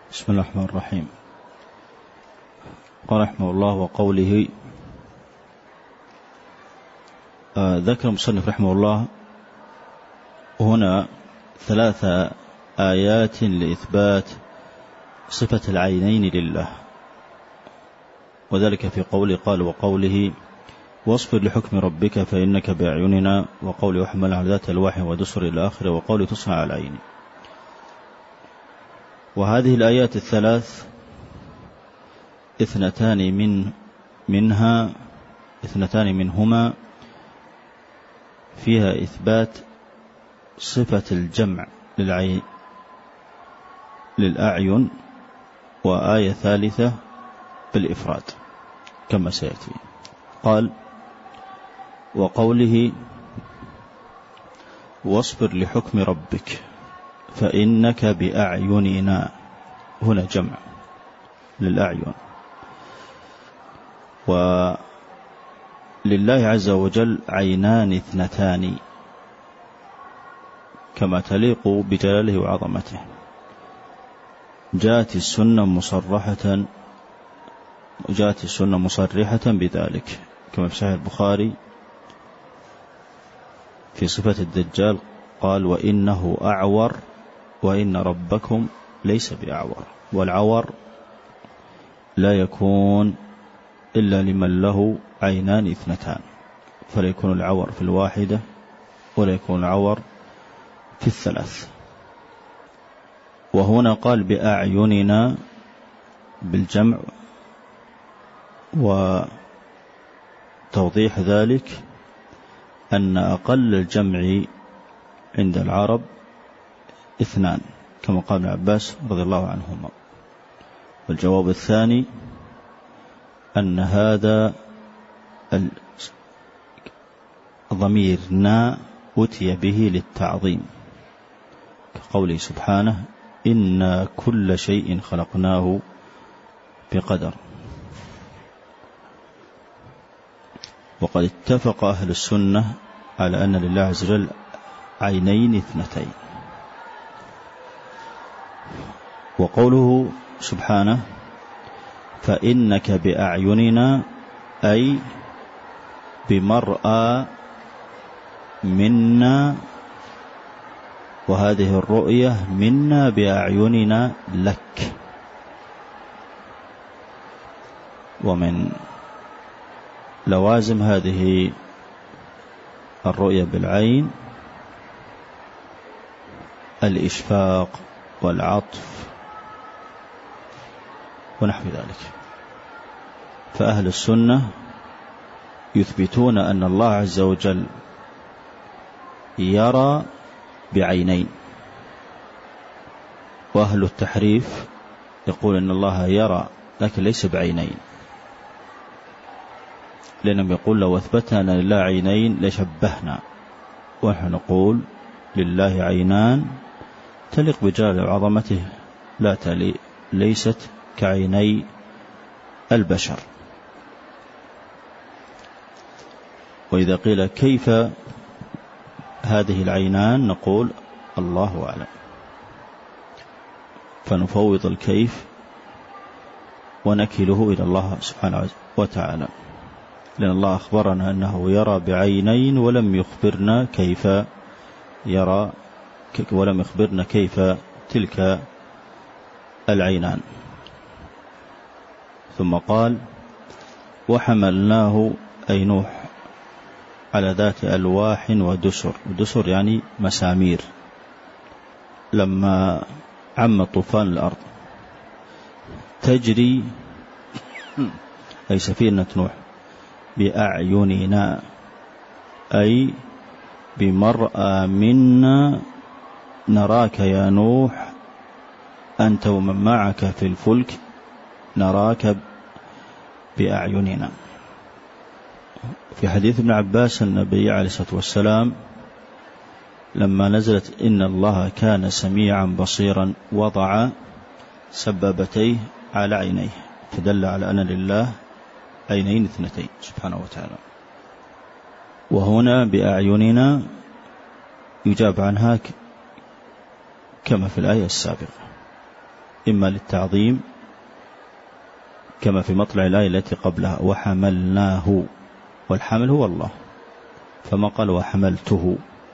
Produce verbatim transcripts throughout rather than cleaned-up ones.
بسم الله الرحمن الرحيم. قال رحمه الله وقوله آه ذكر المصنف رحمه الله هنا ثلاث آيات لإثبات صفة العينين لله، وذلك في قوله قال وقوله واصبر لحكم ربك فإنك بأعيننا، وقوله وحمل على ذات الواح ودسر إلى آخره، وقوله تصنع على العين. وهذه الآيات الثلاث اثنتان من منها اثنتان منهما فيها إثبات صفة الجمع للعين للأعين، وآية ثالثة بالإفراد كما سيأتي. قال وقوله واصبر لحكم ربك فإنك بأعيننا، هنا جمع للأعين. ولله عز وجل عينان اثنتان كما تليق بجلاله وعظمته. جاءت السنة مصرحة جاءت السنة مصرحة بذلك كما في صحيح البخاري في صفة الدجال قال وإنه أعور وإن ربكم ليس بأعور. والعور لا يكون إلا لمن له عينان اثنتان، فلا يكون العور في الواحدة ولا يكون العور في الثلاث. وهنا قال بأعيننا بالجمع، وتوضيح ذلك أن أقل الجمع عند العرب اثنان كما قال ابن عباس رضي الله عنهما. والجواب الثاني أن هذا الضمير نا أتي به للتعظيم كقوله سبحانه إنا كل شيء خلقناه بقدر. وقد اتفق أهل السنة على أن لله عز وجل عينين اثنتين. وقوله سبحانه فإنك بأعيننا أي بمرأى منا، وهذه الرؤية منا بأعيننا لك. ومن لوازم هذه الرؤية بالعين الإشفاق والعطف ونحو ذلك. فأهل السنة يثبتون أن الله عز وجل يرى بعينين، وأهل التحريف يقول أن الله يرى لكن ليس بعينين، لأنهم يقول لو أثبتنا أن لله عينين لشبهنا، ونحن نقول لله عينان تليق بجلاله وعظمته لا تليق ليست كعيني البشر. وإذا قيل كيف هذه العينان نقول الله أعلم، فنفوض الكيف ونكله إلى الله سبحانه وتعالى، لأن الله أخبرنا أنه يرى بعينين ولم يخبرنا كيف يرى ولم يخبرنا كيف تلك العينان. ثم قال وحملناه أي نوح على ذات ألواح ودسر، ودسر يعني مسامير، لما عم طوفان الأرض تجري أي سفينة نوح بأعيننا أي بمرأى منا نراك يا نوح أنت ومن معك في الفلك نراك بأعيننا. في حديث ابن عباس النبي عليه الصلاة والسلام لما نزلت إن الله كان سميعا بصيرا وضع سبابتيه على عينيه، فدل على أن لله عينين اثنتين سبحانه وتعالى. وهنا بأعيننا يجاب عنها كما في الآية السابقة. إما للتعظيم كما في مطلع الآية التي قبلها وحملناه، والحمل هو الله، فما قال وحملته،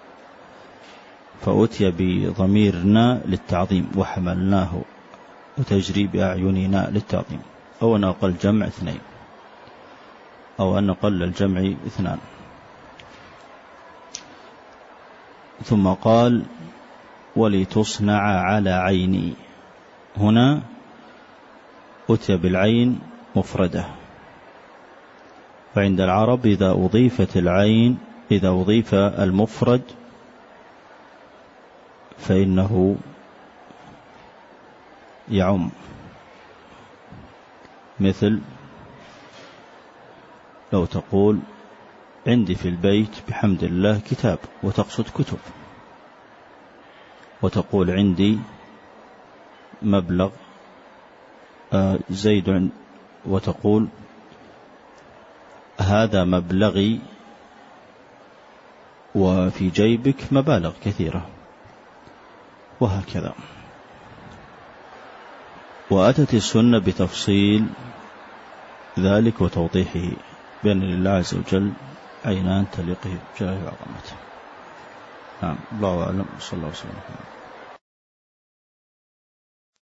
فأتي بضميرنا للتعظيم وحملناه، وتجري بأعيننا للتعظيم، أو أن أقل جمع اثنين، أو أن أقل الجمع اثنان. ثم قال ولتصنع على عيني، هنا أتي بالعين مفردة، وعند العرب إذا أضيفت العين إذا أضيف المفرد فإنه يعم، مثل لو تقول عندي في البيت بحمد الله كتاب وتقصد كتب، وتقول عندي مبلغ زيد وتقول هذا مبلغي وفي جيبك مبالغ كثيرة، وهكذا. وأتت السنة بتفصيل ذلك وتوضيحه، بأن لله عز وجل عينان تليق بجلاله وعظمته. نعم، الله أعلم، صلى الله عليه وسلم.